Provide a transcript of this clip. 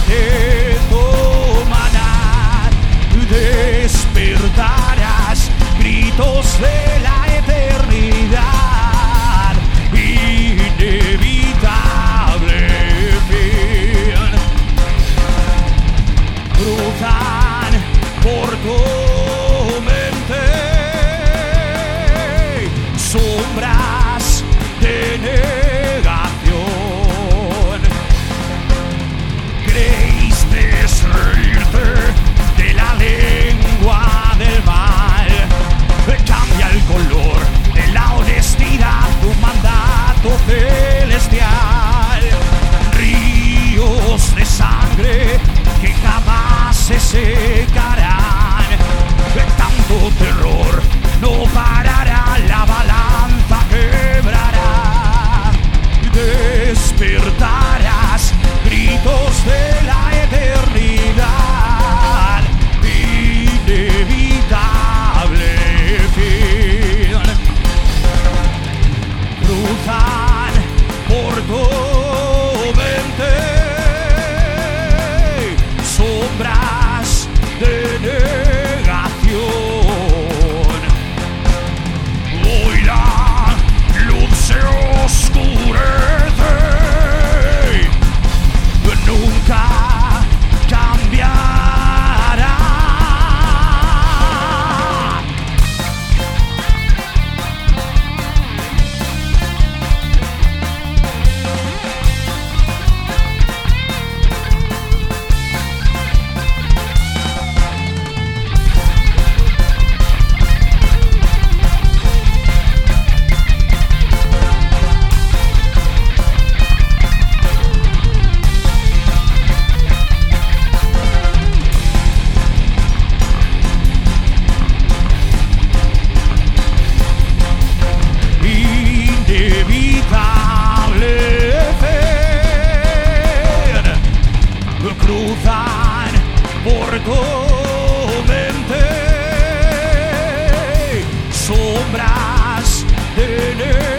te tomarán. Despertarás gritos de la eternidad, inevitable fin. Cruzan por tu mente sombras de negación. Creíste reírte de la lengua del mal. Cambia el color de la honestidad, tu mandato celestial. Ríos de sangre que jamás se secarán. Tanto terror no parará, la balanza quebrará. Despertarás gritos de la eternidad, inevitable fin. Cruzan por tu mente sombras de negación. Hoy la luz se oscurece, nunca cambiará. Inevitable fin. Cruzan por tu mente sombras de